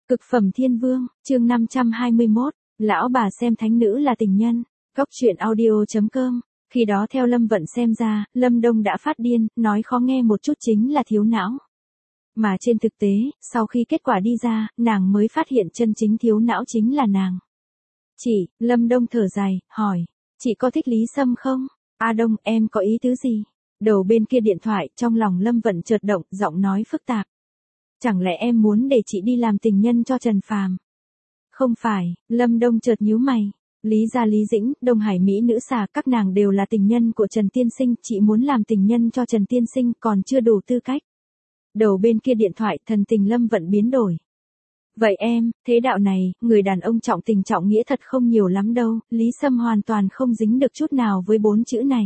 Cực phẩm thiên vương, chương 521, lão bà xem thánh nữ là tình nhân. Góc truyện audio.com. Khi đó theo Lâm Vận xem ra, Lâm Đông đã phát điên, nói khó nghe một chút chính là thiếu não. Mà trên thực tế, sau khi kết quả đi ra, nàng mới phát hiện chân chính thiếu não chính là nàng. Chị, Lâm Đông thở dài, hỏi, chị có thích Lý Sâm không? A Đông, em có ý tứ gì? Đầu bên kia điện thoại, trong lòng Lâm Vận chợt động, giọng nói phức tạp. Chẳng lẽ em muốn để chị đi làm tình nhân cho Trần Phàm? Không phải, Lâm Đông chợt nhíu mày. Lý Gia Lý Dĩnh, Đông Hải Mỹ nữ xà, các nàng đều là tình nhân của Trần Tiên Sinh, chị muốn làm tình nhân cho Trần Tiên Sinh còn chưa đủ tư cách. Đầu bên kia điện thoại, thần tình Lâm Vận biến đổi. Vậy em, thế đạo này, người đàn ông trọng tình trọng nghĩa thật không nhiều lắm đâu, Lý Sâm hoàn toàn không dính được chút nào với 4 chữ này.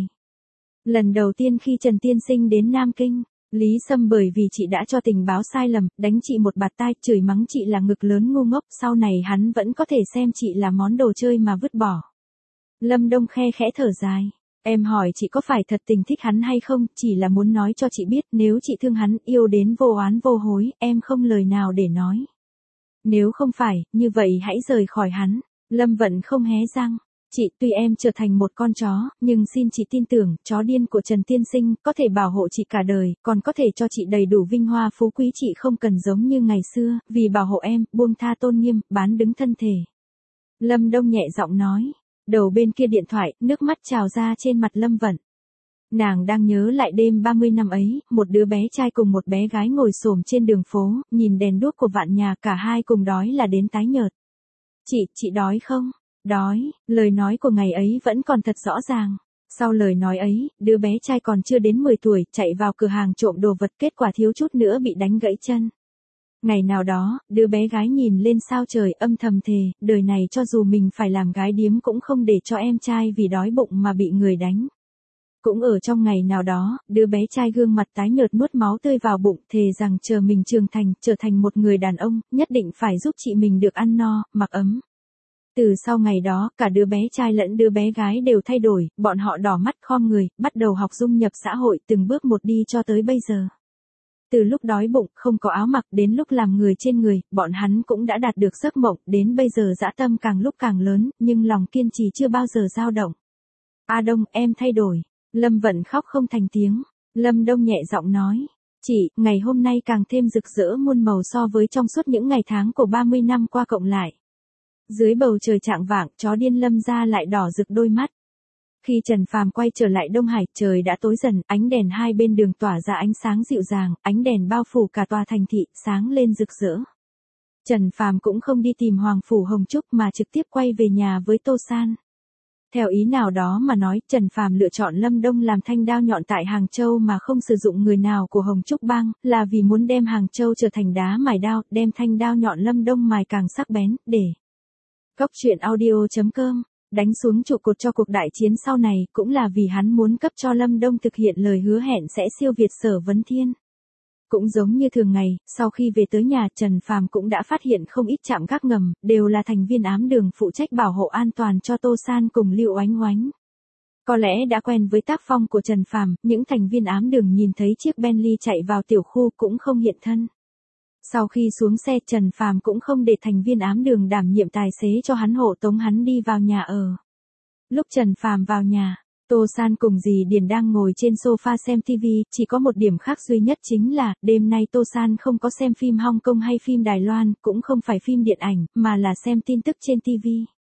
Lần đầu tiên khi Trần Tiên Sinh đến Nam Kinh, Lý Sâm bởi vì chị đã cho tình báo sai lầm, đánh chị một bạt tai, chửi mắng chị là ngực lớn ngu ngốc, sau này hắn vẫn có thể xem chị là món đồ chơi mà vứt bỏ. Lâm Đông khe khẽ thở dài. Em hỏi chị có phải thật tình thích hắn hay không, chỉ là muốn nói cho chị biết, nếu chị thương hắn, yêu đến vô oán vô hối, em không lời nào để nói. Nếu không phải, như vậy hãy rời khỏi hắn. Lâm Vận không hé răng. Chị, tuy em trở thành một con chó, nhưng xin chị tin tưởng, chó điên của Trần Tiên Sinh có thể bảo hộ chị cả đời, còn có thể cho chị đầy đủ vinh hoa phú quý, chị không cần giống như ngày xưa, vì bảo hộ em, buông tha tôn nghiêm, bán đứng thân thể. Lâm Đông nhẹ giọng nói. Đầu bên kia điện thoại, nước mắt trào ra trên mặt Lâm Vận. Nàng đang nhớ lại đêm 30 năm ấy, một đứa bé trai cùng một bé gái ngồi xổm trên đường phố, nhìn đèn đuốc của vạn nhà, cả hai cùng đói là đến tái nhợt. Chị đói không? Đói, lời nói của ngày ấy vẫn còn thật rõ ràng. Sau lời nói ấy, đứa bé trai còn chưa đến 10 tuổi, chạy vào cửa hàng trộm đồ vật, kết quả thiếu chút nữa bị đánh gãy chân. Ngày nào đó, đứa bé gái nhìn lên sao trời, âm thầm thề, đời này cho dù mình phải làm gái điếm cũng không để cho em trai vì đói bụng mà bị người đánh. Cũng ở trong ngày nào đó, đứa bé trai gương mặt tái nhợt nuốt máu tươi vào bụng, thề rằng chờ mình trưởng thành, trở thành một người đàn ông, nhất định phải giúp chị mình được ăn no, mặc ấm. Từ sau ngày đó, cả đứa bé trai lẫn đứa bé gái đều thay đổi, bọn họ đỏ mắt khom người, bắt đầu học dung nhập xã hội, từng bước một đi cho tới bây giờ. Từ lúc đói bụng, không có áo mặc, đến lúc làm người trên người, bọn hắn cũng đã đạt được giấc mộng, đến bây giờ dã tâm càng lúc càng lớn, nhưng lòng kiên trì chưa bao giờ dao động. A Đông, em thay đổi. Lâm Vận khóc không thành tiếng. Lâm Đông nhẹ giọng nói. Chị, ngày hôm nay càng thêm rực rỡ muôn màu so với trong suốt những ngày tháng của 30 năm qua cộng lại. Dưới bầu trời trạng vạng, chó điên Lâm ra lại đỏ rực đôi mắt. Khi Trần Phàm quay trở lại Đông Hải, trời đã tối dần, ánh đèn hai bên đường tỏa ra ánh sáng dịu dàng, ánh đèn bao phủ cả tòa thành thị, sáng lên rực rỡ. Trần Phàm cũng không đi tìm Hoàng Phủ Hồng Trúc mà trực tiếp quay về nhà với Tô San. Theo ý nào đó mà nói, Trần Phàm lựa chọn Lâm Đông làm thanh đao nhọn tại Hàng Châu mà không sử dụng người nào của Hồng Trúc Bang, là vì muốn đem Hàng Châu trở thành đá mài đao, đem thanh đao nhọn Lâm Đông mài càng sắc bén, để Góc truyện audio.com đánh xuống trụ cột cho cuộc đại chiến sau này, cũng là vì hắn muốn cấp cho Lâm Đông thực hiện lời hứa hẹn sẽ siêu việt Sở Vấn Thiên. Cũng giống như thường ngày, sau khi về tới nhà, Trần Phàm cũng đã phát hiện không ít trạm gác ngầm, đều là thành viên ám đường phụ trách bảo hộ an toàn cho Tô San cùng Lưu Oánh Oánh. Có lẽ đã quen với tác phong của Trần Phàm, những thành viên ám đường nhìn thấy chiếc Bentley chạy vào tiểu khu cũng không hiện thân. Sau khi xuống xe, Trần Phàm cũng không để thành viên ám đường đảm nhiệm tài xế cho hắn, hộ tống hắn đi vào nhà ở. Lúc Trần Phàm vào nhà, Tô San cùng dì Điền đang ngồi trên sofa xem TV, chỉ có một điểm khác duy nhất chính là, đêm nay Tô San không có xem phim Hong Kong hay phim Đài Loan, cũng không phải phim điện ảnh, mà là xem tin tức trên TV.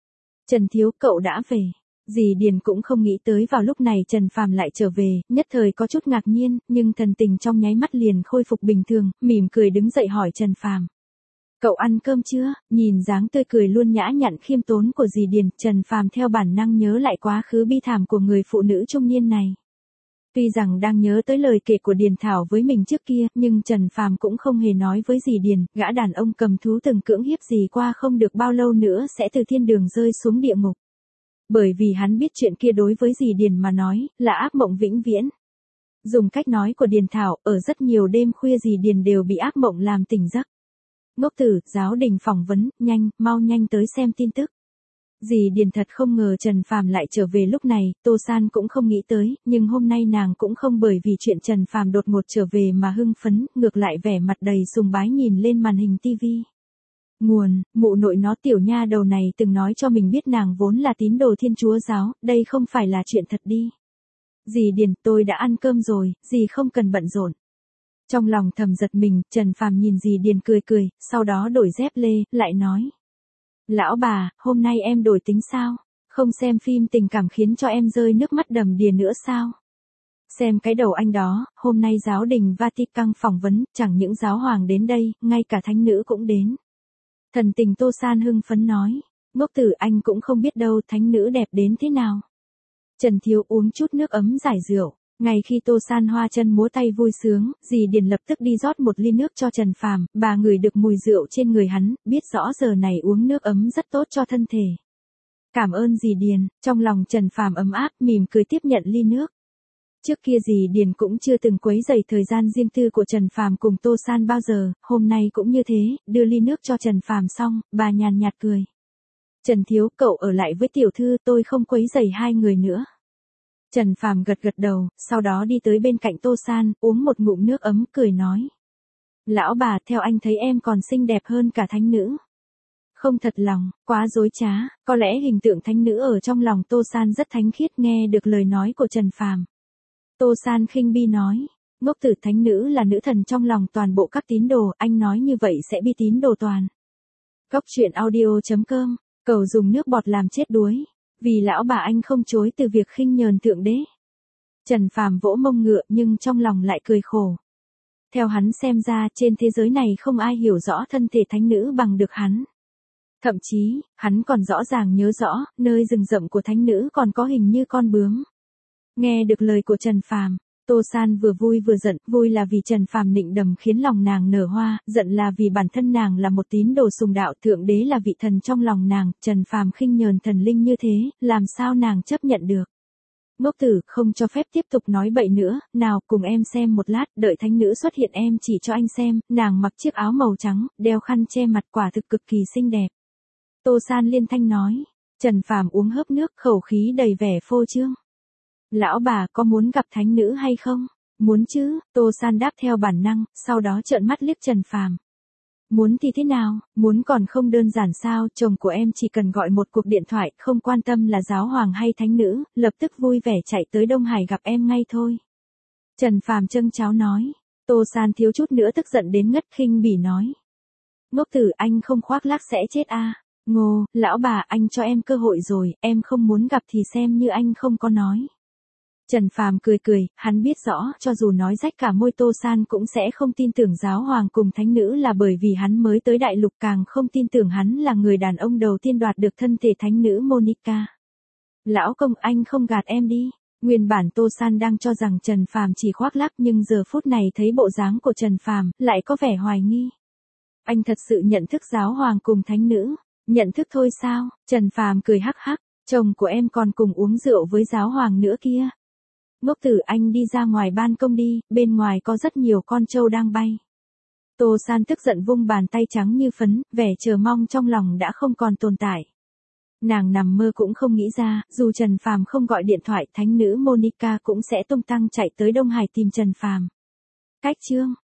Trần Thiếu, cậu đã về. Dì Điền cũng không nghĩ tới vào lúc này Trần Phàm lại trở về, nhất thời có chút ngạc nhiên, nhưng thần tình trong nháy mắt liền khôi phục bình thường, mỉm cười đứng dậy hỏi Trần Phàm. Cậu ăn cơm chưa? Nhìn dáng tươi cười luôn nhã nhặn khiêm tốn của dì Điền, Trần Phàm theo bản năng nhớ lại quá khứ bi thảm của người phụ nữ trung niên này. Tuy rằng đang nhớ tới lời kể của Điền Thảo với mình trước kia, nhưng Trần Phàm cũng không hề nói với dì Điền, gã đàn ông cầm thú từng cưỡng hiếp dì qua không được bao lâu nữa sẽ từ thiên đường rơi xuống địa ngục. Bởi vì hắn biết chuyện kia đối với dì Điền mà nói, là ác mộng vĩnh viễn. Dùng cách nói của Điền Thảo, ở rất nhiều đêm khuya dì Điền đều bị ác mộng làm tỉnh giấc. Ngốc tử, giáo đình phỏng vấn, mau nhanh tới xem tin tức. Dì Điền thật không ngờ Trần Phàm lại trở về lúc này, Tô San cũng không nghĩ tới, nhưng hôm nay nàng cũng không bởi vì chuyện Trần Phàm đột ngột trở về mà hưng phấn, ngược lại vẻ mặt đầy sùng bái nhìn lên màn hình TV. Nguồn, mụ nội nó tiểu nha đầu này từng nói cho mình biết nàng vốn là tín đồ Thiên Chúa giáo, đây không phải là chuyện thật đi. Dì Điền, tôi đã ăn cơm rồi, dì không cần bận rộn. Trong lòng thầm giật mình, Trần Phàm nhìn dì Điền cười cười, sau đó đổi dép lê, lại nói. Lão bà, hôm nay em đổi tính sao? Không xem phim tình cảm khiến cho em rơi nước mắt đầm đìa nữa sao? Xem cái đầu anh đó, hôm nay giáo đình Vatican phỏng vấn, chẳng những giáo hoàng đến đây, ngay cả thánh nữ cũng đến. Thần tình Tô San hưng phấn nói, ngốc tử anh cũng không biết đâu thánh nữ đẹp đến thế nào. Trần Thiếu uống chút nước ấm giải rượu, ngay khi Tô San hoa chân múa tay vui sướng, dì Điền lập tức đi rót một ly nước cho Trần Phàm, bà ngửi được mùi rượu trên người hắn, biết rõ giờ này uống nước ấm rất tốt cho thân thể. Cảm ơn dì Điền, trong lòng Trần Phàm ấm áp mỉm cười tiếp nhận ly nước. Trước kia dì Điền cũng chưa từng quấy rầy thời gian riêng tư của Trần Phàm cùng Tô San bao giờ, hôm nay cũng như thế, đưa ly nước cho Trần Phàm xong, bà nhàn nhạt cười. Trần Thiếu, cậu ở lại với tiểu thư, tôi không quấy rầy hai người nữa. Trần Phàm gật gật đầu, sau đó đi tới bên cạnh Tô San, uống một ngụm nước ấm, cười nói. Lão bà, theo anh thấy em còn xinh đẹp hơn cả thánh nữ. Không thật lòng, quá dối trá, có lẽ hình tượng thánh nữ ở trong lòng Tô San rất thánh khiết nghe được lời nói của Trần Phàm. Tô San khinh bi nói, ngốc tử thánh nữ là nữ thần trong lòng toàn bộ các tín đồ, anh nói như vậy sẽ bi tín đồ toàn. Góc truyện audio.com, cầu dùng nước bọt làm chết đuối, vì lão bà anh không chối từ việc khinh nhờn thượng đế. Trần Phàm vỗ mông ngựa nhưng trong lòng lại cười khổ. Theo hắn xem ra trên thế giới này không ai hiểu rõ thân thể thánh nữ bằng được hắn. Thậm chí, hắn còn rõ ràng nhớ rõ, nơi rừng rậm của thánh nữ còn có hình như con bướm. Nghe được lời của Trần Phàm, Tô San vừa vui vừa giận, vui là vì Trần Phàm nịnh đầm khiến lòng nàng nở hoa, giận là vì bản thân nàng là một tín đồ sùng đạo, thượng đế là vị thần trong lòng nàng, Trần Phàm khinh nhờn thần linh như thế, làm sao nàng chấp nhận được. Ngốc tử, không cho phép tiếp tục nói bậy nữa, nào, cùng em xem một lát, đợi thánh nữ xuất hiện em chỉ cho anh xem, nàng mặc chiếc áo màu trắng, đeo khăn che mặt quả thực cực kỳ xinh đẹp. Tô San liên thanh nói, Trần Phàm uống hớp nước, khẩu khí đầy vẻ phô trương. Lão bà có muốn gặp thánh nữ hay không? Muốn chứ, Tô San đáp theo bản năng, sau đó trợn mắt liếc Trần Phàm. Muốn thì thế nào, muốn còn không đơn giản sao, chồng của em chỉ cần gọi một cuộc điện thoại, không quan tâm là giáo hoàng hay thánh nữ, lập tức vui vẻ chạy tới Đông Hải gặp em ngay thôi. Trần Phàm châng cháo nói, Tô San thiếu chút nữa tức giận đến ngất khinh bỉ nói. Ngốc tử anh không khoác lác sẽ chết à. Ngô, lão bà anh cho em cơ hội rồi, em không muốn gặp thì xem như anh không có nói. Trần Phàm cười cười, hắn biết rõ, cho dù nói rách cả môi Tô San cũng sẽ không tin tưởng giáo hoàng cùng thánh nữ là bởi vì hắn mới tới đại lục, càng không tin tưởng hắn là người đàn ông đầu tiên đoạt được thân thể thánh nữ Monica. Lão công anh không gạt em đi. Nguyên bản Tô San đang cho rằng Trần Phàm chỉ khoác lác nhưng giờ phút này thấy bộ dáng của Trần Phàm lại có vẻ hoài nghi. Anh thật sự nhận thức giáo hoàng cùng thánh nữ. Nhận thức thôi sao? Trần Phàm cười hắc hắc, chồng của em còn cùng uống rượu với giáo hoàng nữa kia. Ngốc tử anh đi ra ngoài ban công đi, bên ngoài có rất nhiều con trâu đang bay. Tô San tức giận vung bàn tay trắng như phấn, vẻ chờ mong trong lòng đã không còn tồn tại. Nàng nằm mơ cũng không nghĩ ra, dù Trần Phàm không gọi điện thoại, thánh nữ Monica cũng sẽ tung tăng chạy tới Đông Hải tìm Trần Phàm. Cách chương